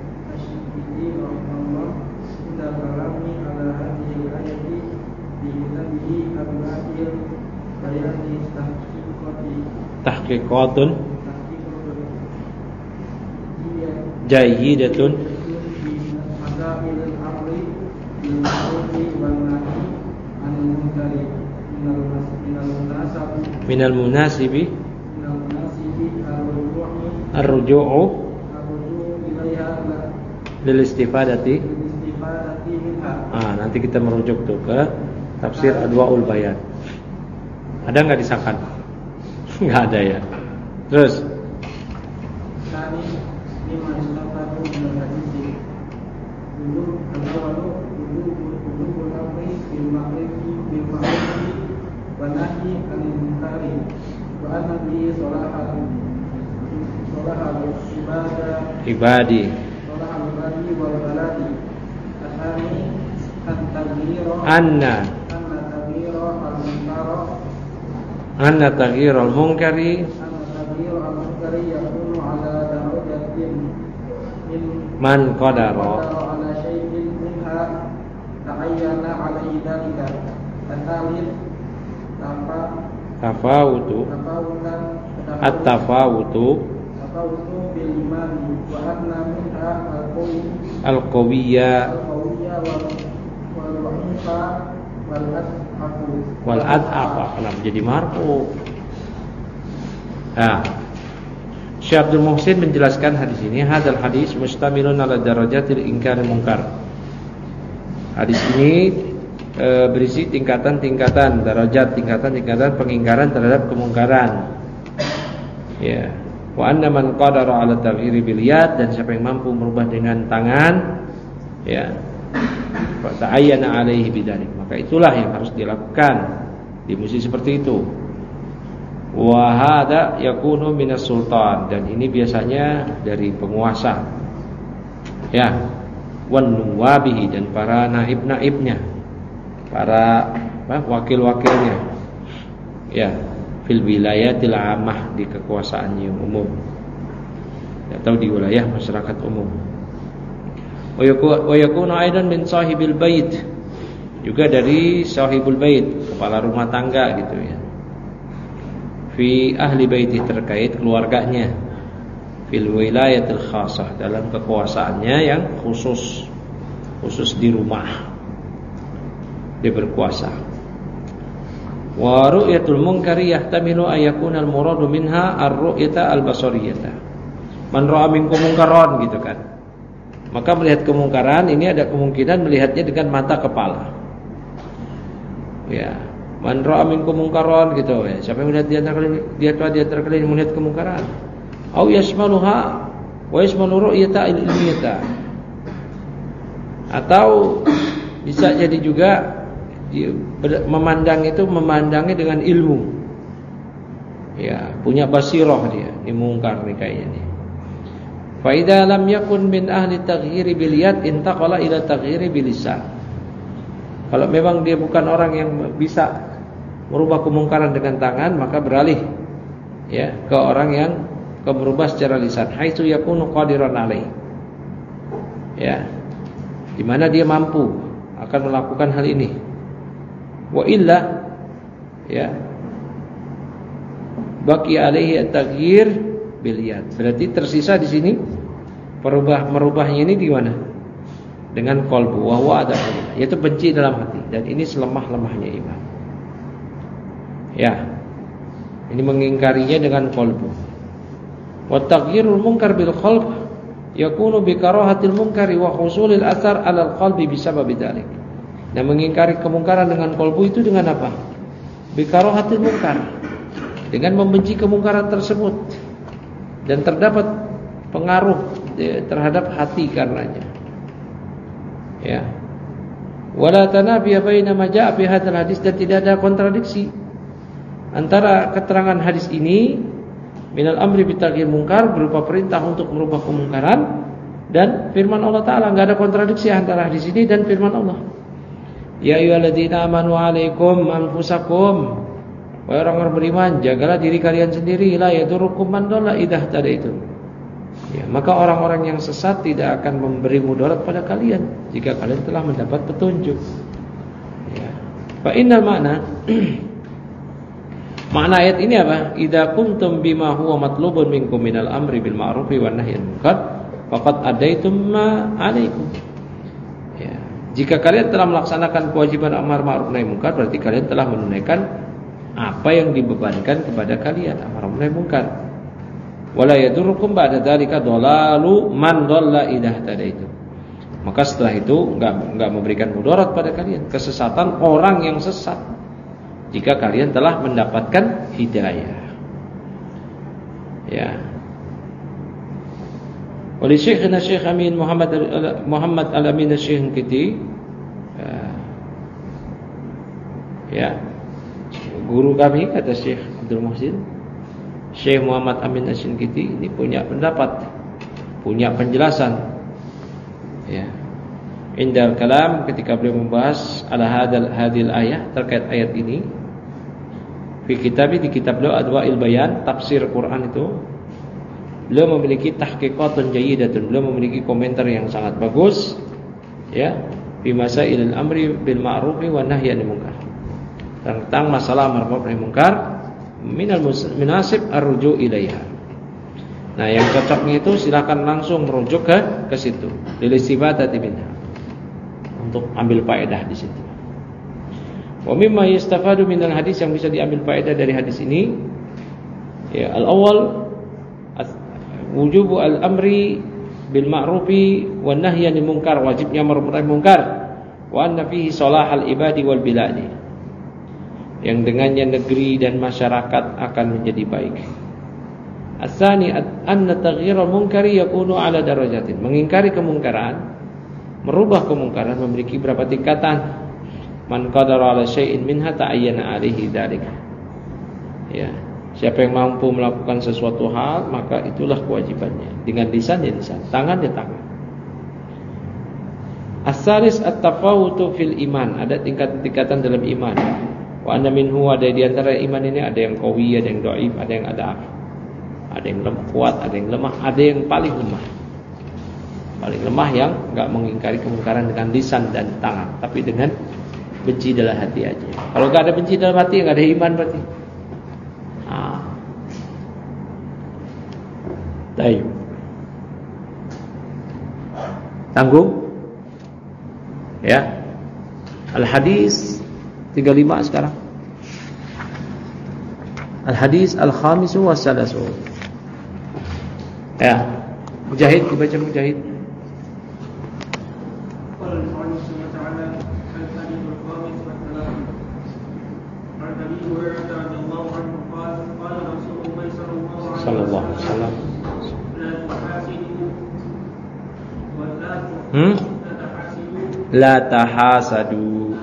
tahqiqatun jayyidatun minal munasibi
minal munasibi ar-ruju'i
ar-ruju'u
ar-ruju'u ilaiha
lil istifadati.
istifadati minha.
Ah, nanti kita merujuk tuh ke tafsir Adwaul Bayan. Ada nggak disahkan? Nggak ada ya. Terus
Kami lima istafadu minal hadisi. Dulu al-awalu dulu dulu amri bil ma'rifi bil ma'rufi wa nahyi 'anil munkari wa anna bi salahal salahal ibadah
ibadi
salahal ibadi wal baladi. Athani at-taghyira
anna
anna taghyira al-munkara
anna taghyirul munkari
anna taghyira al-munkari yakunu ala darajatin min
man qadara
ala syai'in minha ta'ayyana 'alaihi dhalika. At-thalith tanpa
tafawutu
tafawutan
at-tafawutu
tafawutu bil iman wa anna minha al-qawi
al-qawiyya
al-qawiyya wal wal wa'ifa wal adhafu
wal ad'afa. Kenapa jadi marfu? Nah, Syekh Abdul Muhsin menjelaskan hadis ini, hadal hadis mustamilun ala darajatil inkar munkar. Hadis ini e, berisi tingkatan-tingkatan darajat, tingkatan-tingkatan pengingkaran terhadap kemungkaran. Ya. Wa anna man qadara ala taghyiri bil yad, dan siapa yang mampu merubah dengan tangan, ya. Fa ta'ayyana alaihi bidzalik. Maka itulah yang harus dilakukan. Di musim seperti itu. Wa hada yakunu minas sultan, dan ini biasanya dari penguasa. Ya. Wan nuwabihi, dan para naib-naibnya, para apa, wakil-wakilnya. Ya, fil wilayatil ammah, di kekuasaan yang umum atau di wilayah masyarakat umum. Wa yakunu aidan min sahibil bait, juga dari sahibul bait, kepala rumah tangga gitu ya. Fi ahli baiti, terkait keluarganya. Fil wilayatil khasah, dalam kekuasaannya yang khusus, khusus di rumah dia berkuasa. Wa ru'yatul munkari yahtamilu an yakuna al-muradu minha ar-ru'yata al-basariyata. Man ra'a minkum munkaran, gitu kan. Maka melihat kemungkaran ini ada kemungkinan melihatnya dengan mata kepala. Ya, man ra'a minkum munkaran gitu ya. Siapa yang melihat di antara kalian, dia telah di antara kalian melihat kemungkaran. Au yasmaluha wa yasmalu ru'yata ilmiyata. Atau bisa jadi juga memandang itu memandangnya dengan ilmu. Ya, punya basirah dia, ini mungkar nih kayaknya nih. Fa idza lam yakun min ahli taghyiri bil yad intaqala ila taghyiri bil lisan. Kalau memang dia bukan orang yang bisa merubah kemungkaran dengan tangan, maka beralih ya ke orang yang ke merubah secara lisan, haitsu yakunu qadiran alaih. Ya. Di mana dia mampu akan melakukan hal ini. Wa illa ya baqi alaihi at-taghyir bil yad. Berarti tersisa di sini perubah merubahnya ini di mana? Dengan qalbu, wa huwa ada, yaitu benci dalam hati, dan ini selemah-lemahnya iman. Ya. Ini mengingkarinya dengan qalbu. Wa taghyirul munkar bil qalb yakunu bi karahatil munkari wa husulil athar 'alal qalbi bisabab dzalik. Nah, mengingkari kemungkaran dengan qalbu itu dengan apa? Bi karahatil munkar, dengan membenci kemungkaran tersebut, dan terdapat pengaruh terhadap hati karenanya. Ya. Wala tanabiya baina ma jaa'a fi hadzal hadis, dan tidak ada kontradiksi antara keterangan hadis ini minal amri bitaghyir munkar, berupa perintah untuk merubah kemungkaran, dan firman Allah Ta'ala. Enggak ada kontradiksi antara hadis ini dan firman Allah. Ya ayyuhalladzina amanu 'alaikum anfusakum, wahai orang-orang beriman, jagalah diri kalian sendiri, la yadurukum man dhalla idza tadaitum. Ya, maka orang-orang yang sesat tidak akan memberi mudarat pada kalian jika kalian telah mendapat petunjuk. Ya. Fa innal makna makna ayat ini apa? Idza kuntum bima huwa matlubun minkum minal amri bil ma'rufi wan nahyi 'anil munkar faqad adaitum ma 'alaikum. Ya, jika kalian telah melaksanakan kewajiban amar ma'ruf nahi munkar, berarti kalian telah menunaikan apa yang dibebankan kepada kalian, amar nahi munkar. Wala yadurrukum ba'da dzalika dhalalu man dhalla idza tadaitu. Maka setelah itu enggak enggak memberikan mudarat pada kalian, kesesatan orang yang sesat jika kalian telah mendapatkan hidayah. Ya. Oleh Syekhna Syekh Amin Muhammad Muhammad Al-Amin Asy-Syinkiti, ya, guru kami kata Syekh Abdul Muhsin, Syekh Muhammad Amin Asy-Syinkiti ini punya pendapat, punya penjelasan. Ya. Indal kalam ketika beliau membahas ala hadal hadil ayah terkait ayat ini, fi kitabi di kitab beliau Adwa'il Bayan tafsir Quran itu, beliau memiliki tahqiqatun jayyidatun, beliau memiliki komentar yang sangat bagus, ya, fi masailil amri bil ma'rufi wan nahyi 'anil munkar. Tentang masalah amar ma'ruf nahi munkar, minal munasib arruju ilaiha. Nah, yang cocoknya itu silakan langsung merujuk ke ke situ. Lil istibadati minha. Untuk ambil faedah di situ. Wa mimma yastafadu minal hadis, yang bisa diambil faedah dari hadis ini, ya, al-awwal wujubu al-amri bil ma'rufi wan nahyi 'anil munkar, wajibnya amar nahi munkar, wa anna fihi salahal ibadi wal biladi, yang dengannya negeri dan masyarakat akan menjadi baik. As-tsani anna taghyiral munkari yakunu 'ala darajatin, mengingkari kemungkaran, merubah kemungkaran memiliki berapa tingkatan. Man qadara 'ala syai'in minha ta'ayyana 'alaihi dzalik. Ya. Siapa yang mampu melakukan sesuatu hal, maka itulah kewajibannya. Dengan lisan ya lisan, tangan ya tangan. As-salis at-tafawutu fil iman, ada tingkatan-tingkatan dalam iman. Wa anna minhu, ada di antara iman ini ada yang qawi, ada yang dhaif, ada yang adaf. Ada yang lemah kuat, ada yang lemah, ada yang paling lemah. Paling lemah yang enggak mengingkari kemungkaran dengan lisan dan tangan, tapi dengan benci dalam hati aja. Kalau enggak ada benci dalam hati, enggak ada iman berarti. Ah. Baik. Tanggung? Ya. Al-hadis tiga puluh lima sekarang. Al-hadis al-khamisu was-salasu. Ya. Mujahid, dibaca Mujahid. Sallallahu alaihi wasallam. Hmm? La tahasadu.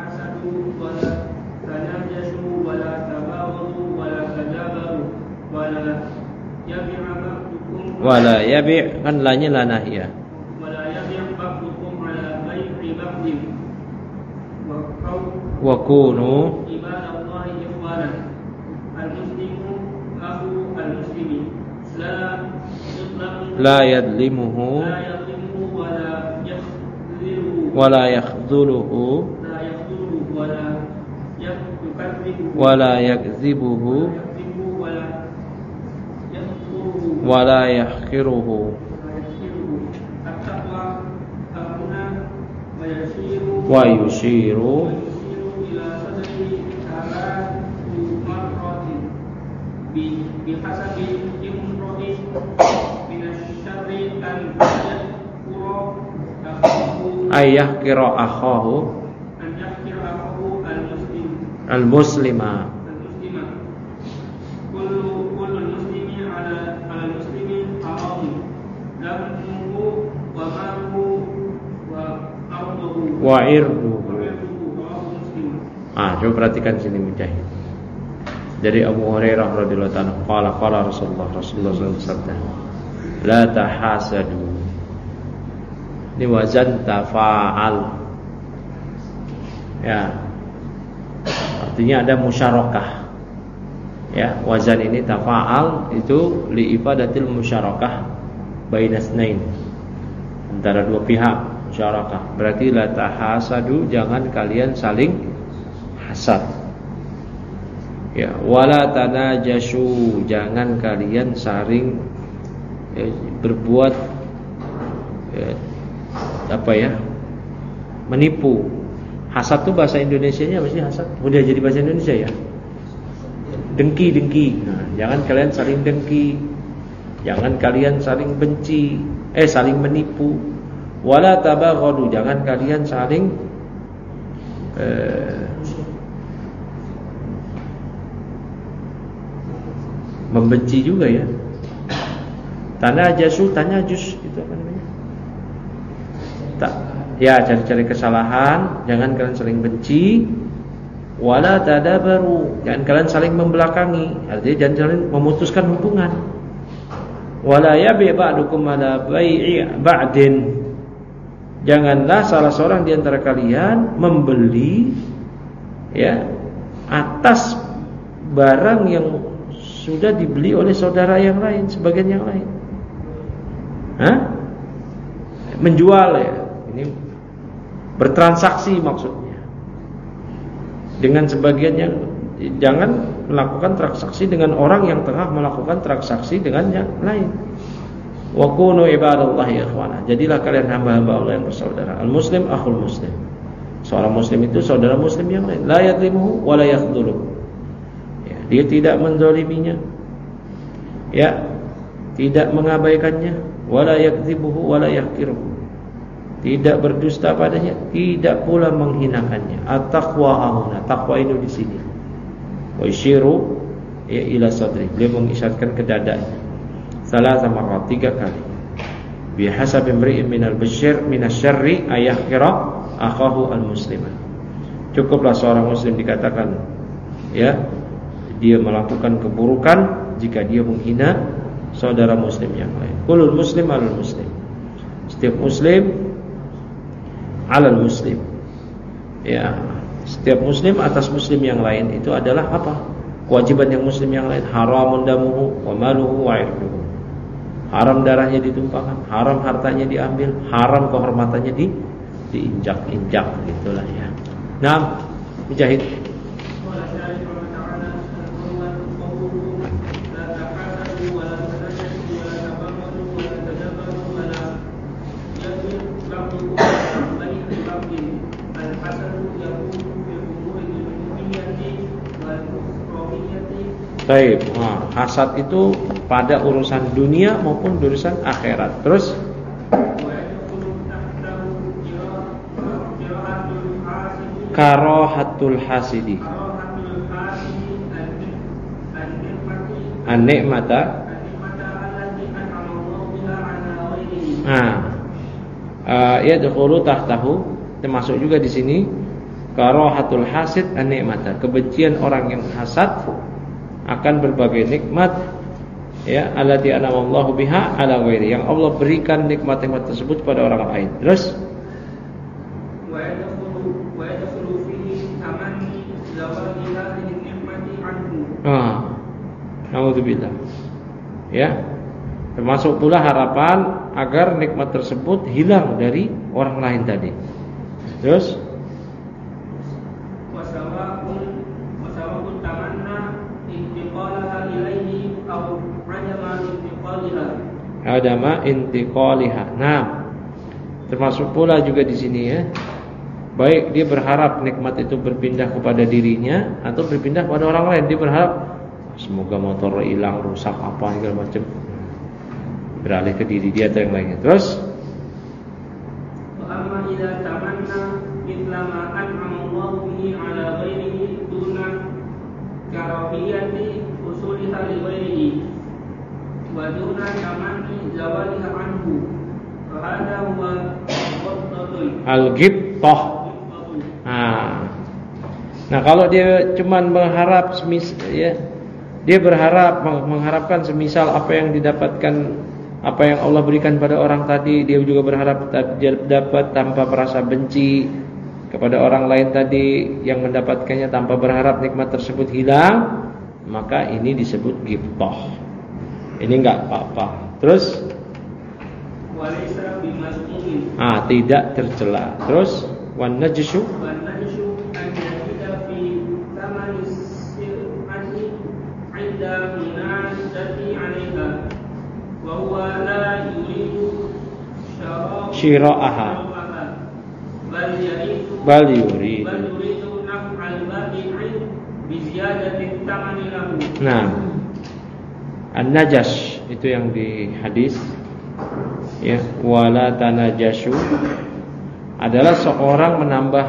Wala yabi' kan lanya la nahya. Wala yabi' ba'dukum ala bai'i ba'din. Wa kunu ibadallahi ikhwanan. Al-muslimu akhu al-muslimi. La yadlimuhu la yadlimuhu wala yakhdhuluhu wala yakhdhuluhu la yakhdhuluhu wala yakdzibuhu wala yakdzibuhu wala yahqiruhu wa yushiru ila sadri habatu marratin bi bihasabi imro'in minasyarri an yahqura ayah kira akhahu an yahqira akhahu al-muslim al-muslima al-muslima kullu kullu muslimi ala al-muslimi haram damuhu wa maluhu wa arduhu wa irduhu. Ah, coba perhatikan sini Mujahid. Dari Abu Hurairah radhiyallahu anhu, qala qala Rasulullah Rasulullah sallallahu alaihi wasallam, la tahasadu. Ini wazan tafa'al. Ya. Artinya ada musyarakah. Ya, wazan ini tafa'al itu li ifadatil musyarakah bainas nain. Antara dua pihak musyarakah. Berarti la tahasadu, jangan kalian saling hasad. Ya, wala tanajashu, jangan kalian saling ya, berbuat ya, apa ya? Menipu. Hasad itu bahasa Indonesianya apa sih hasad? Udah jadi bahasa Indonesia ya? dengki-dengki. Nah, jangan kalian saling dengki. Jangan kalian saling benci, eh saling menipu. Wala tabaghadu, jangan kalian saling eh, membenci juga ya. Tanajasu, tanajus itu apa namanya? Tak, ya cari-cari kesalahan, jangan kalian saling benci. Wala tadabaru, jangan kalian saling membelakangi, artinya jangan saling memutuskan hubungan. Wala yabi ba'dukum ala bai'i ba'din, janganlah salah seorang di antara kalian membeli ya atas barang yang sudah dibeli oleh saudara yang lain, sebagian yang lain. Hah? Menjual ya, ini bertransaksi maksudnya. Dengan sebagian yang, jangan melakukan transaksi dengan orang yang tengah melakukan transaksi dengan yang lain. Wa kunu ibadallahi ikhwana, jadilah kalian hamba-hamba Allah yang bersaudara. Al muslim akhul muslim, seorang muslim itu saudara muslim yang lain. La yadlimuhu wa la yakhdhuluhu, ya, dia tidak menzaliminya, ya, tidak mengabaikannya. Wa la yakdzibuhu wa la yahqiruhu, tidak berdusta padanya, tidak pula menghinakannya. At-taqwa hauna, taqwa itu di sini. Wa yashiru ya ila sadri, beliau mengisyaratkan ke dadanya. Salah sama marat, tiga kali. Bi hasabi imri'in minal bashir minasyarri ayahqira akhahu al-muslimah. Cukuplah seorang muslim dikatakan ya dia melakukan keburukan jika dia menghina saudara muslim yang lain. Kulul muslim alal muslim, setiap muslim alal muslim, ya, setiap muslim atas muslim yang lain itu adalah apa? Kewajiban yang muslim yang lain. Haramun damuhu wa maluhu wa irduhu, haram darahnya ditumpahkan, haram hartanya diambil, haram kehormatannya di diinjak-injak, gitulah ya. Nah, Mujahid. Baik, nah, hasad itu pada urusan dunia maupun urusan akhirat. Terus karahatul hasidi, an-ni'mata. Nah, uh, yadkhulu tahtahu, termasuk juga di sini karahatul hasid an-ni'mata, kebencian orang yang hasad akan berbagai nikmat ya allati an'amallahu biha ala ghairi, yang Allah berikan nikmat-nikmat tersebut pada orang lain. Terus
wa yadkhulu wa yadkhulu fihi tamanni zawali hadhihi ni'mati anhu.
Ah, naudzubillah. Ya, termasuk pula harapan agar nikmat tersebut hilang dari orang lain tadi. Terus adama intiqaliha. Nah, termasuk pula juga di sini ya, baik dia berharap nikmat itu berpindah kepada dirinya atau berpindah kepada orang lain. Dia berharap semoga motor hilang, rusak apa segala macam, beralih ke diri dia atau yang lainnya. Terus
amma idza tamanna mithla ma an'amallahu bihi ala ghairihi duna karahiyati usuliha li ghairihi wa duna tamanni zawaliha anhu, fa hadha huwa
al-ghibtah. Nah, nah kalau dia cuman berharap semis, ya, dia berharap mengharapkan semisal apa yang didapatkan, apa yang Allah berikan pada orang tadi, dia juga berharap dapat tanpa merasa benci kepada orang lain tadi yang mendapatkannya, tanpa berharap nikmat tersebut hilang, maka ini disebut ghibtah. Ini enggak apa-apa. Terus
walaysa bimazmumin,
ah, tidak tercela. Terus wan najshu
wan najshu an yajida fi thamani sir'ati 'inda minasati 'alayha wa huwa la yuridu
syira'aha
bal yuridu
bal yuridu
bal yuridu naf'al bai'i bi ziyadati thamani
Nah, an-najash itu yang di hadis, ya, wala tanajashu adalah seorang menambah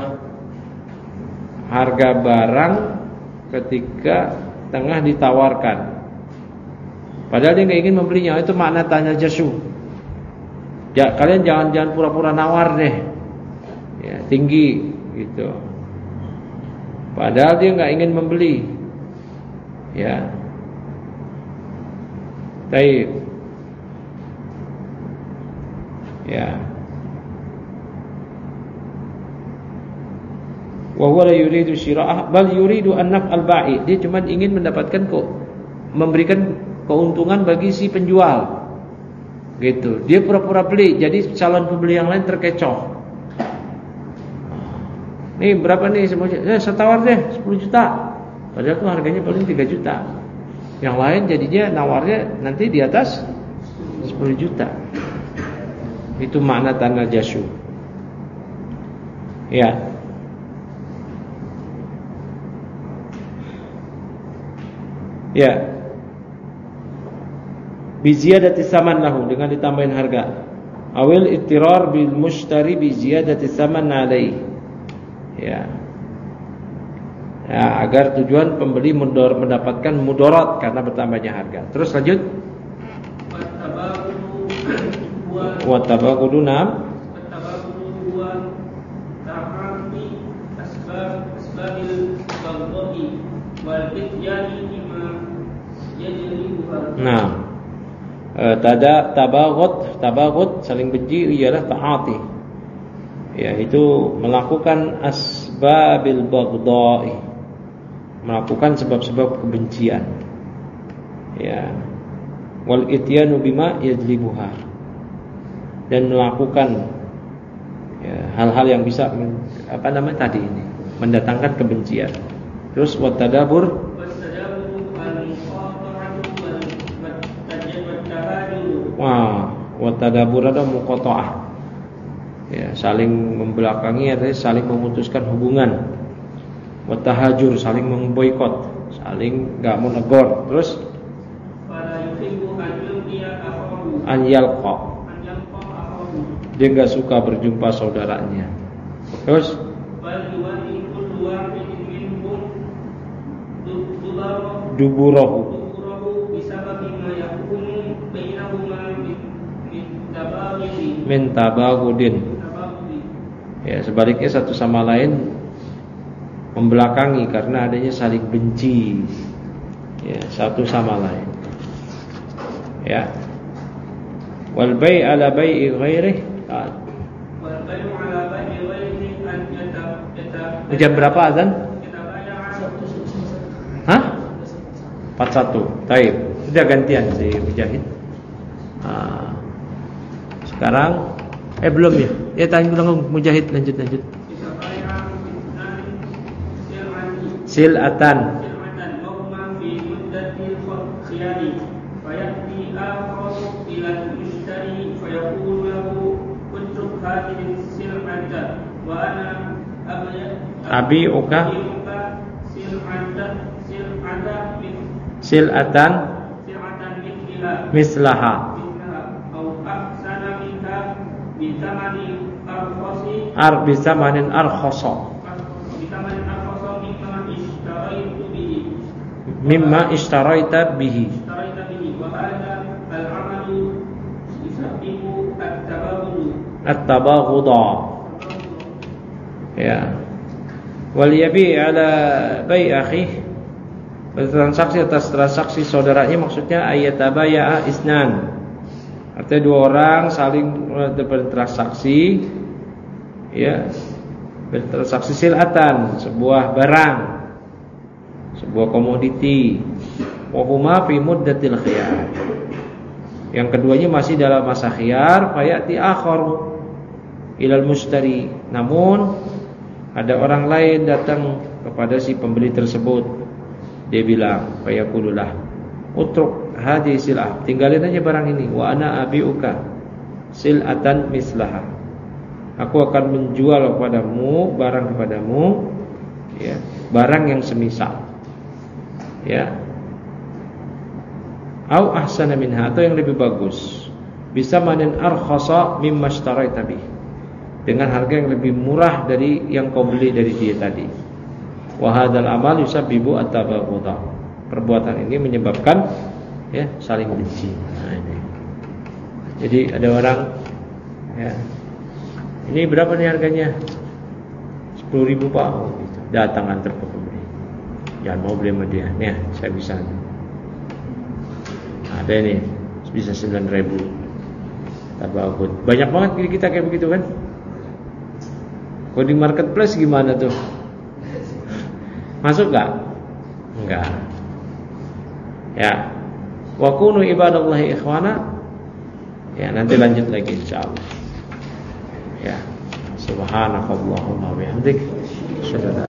harga barang ketika tengah ditawarkan, padahal dia nggak ingin membelinya. Itu makna tanajashu. Ya, kalian jangan jangan pura-pura nawar deh, ya, tinggi gitu. Padahal dia nggak ingin membeli, ya. Baik, ya. Wa huwa la yuridu syira'ah bal yuridu an naf'al ba'i. Dia cuma ingin mendapatkan kok memberikan keuntungan bagi si penjual. Gitu. Dia pura-pura beli, jadi calon pembeli yang lain terkecoh. Nih berapa nih semuanya? Eh, setawar deh sepuluh juta. Padahal tuh harganya paling tiga juta. Yang lain jadinya nawarnya nanti di atas sepuluh juta. Itu makna tanajashu. Ya. Ya. Bi ziyadati saman lahu, dengan ditambahin harga. Awil ittirar bil mushtari bi ziyadati saman alaihi. Ya. Ya, agar tujuan pembeli mudor, mendapatkan mudarat karena bertambahnya harga. Terus lanjut. Wa tabaqudu nam. Nah, tada tabaghut, tabaghut saling benci ialah ta'ati. Yaitu melakukan asbabil baghdha'i, melakukan sebab-sebab kebencian. Ya. Wal ityanu bima yajlibuha, dan melakukan ya, hal-hal yang bisa men, apa namanya tadi ini mendatangkan kebencian. Terus wat tadabur, wah, wat tadabur ada muqatta'ah. Ya, saling membelakangi artinya saling memutuskan hubungan. Wat tahajur, saling memboikot, saling enggak mau negor. Terus an yalqa, dia enggak suka berjumpa saudaranya. Terus duburahu, min tabagudin. Ya, sebaliknya satu sama lain membelakangi karena adanya saling benci, ya, satu sama lain. Ya. Wal bai' ala bai'i ghairihi. Wal bai'u ala bai'i ghairihi an yata. Jam berapa azan? Hah? empat puluh satu. Baik. Sudah gantian si Mujahid. Ah. Sekarang eh belum ya? Ya tanya ulang Mujahid, lanjut lanjut. Sil'atan. Abi uka sil'atan mislaha ar bisa manin arkhoso mimma ishtaraita bihi. At-tabaghudha. Ya. Wal yabi ala bai akhi, bertransaksi atas transaksi saudaranya, maksudnya ayatabaya isnan. Artinya dua orang saling bertransaksi, ya, bertransaksi silatan, sebuah barang, sebuah komoditi. Wa huma fi muddatil khiyar. Yang keduanya masih dalam masa khiyar, fayati akharu ilal mushtari. Namun ada orang lain datang kepada si pembeli tersebut. Dia bilang, fayaqululah, utruk hadhihi silah, tinggalin aja barang ini. Wa ana abiuka silatan mislaha, aku akan menjual kepadamu barang kepadamu, ya, barang yang semisal. Ya, au ahsana minha, atau yang lebih bagus, bisa manin arkhasa mimma ishtaraita bih, dengan harga yang lebih murah dari yang kau beli dari dia tadi. Wa hadzal amal yusabbibu at-tabaghudha, perbuatan ini menyebabkan ya saling benci. Nah, ini. Jadi ada orang ya, ini berapa nih harganya? sepuluh ribu Pak. Oh, gitu. Datang antar ke pembeli. Jangan mau beli sama dia. Nih, saya bisa. Ada ini bisa sembilan ribu. Tabaghut. Banyak banget kita kayak begitu kan? Kalau di marketplace gimana tuh? Masuk gak? Enggak. Ya. Wa kunu ibadallahi ikhwana. Ya, nanti lanjut lagi insyaallah. Ya. Subhanakallahumma wa bihamdik.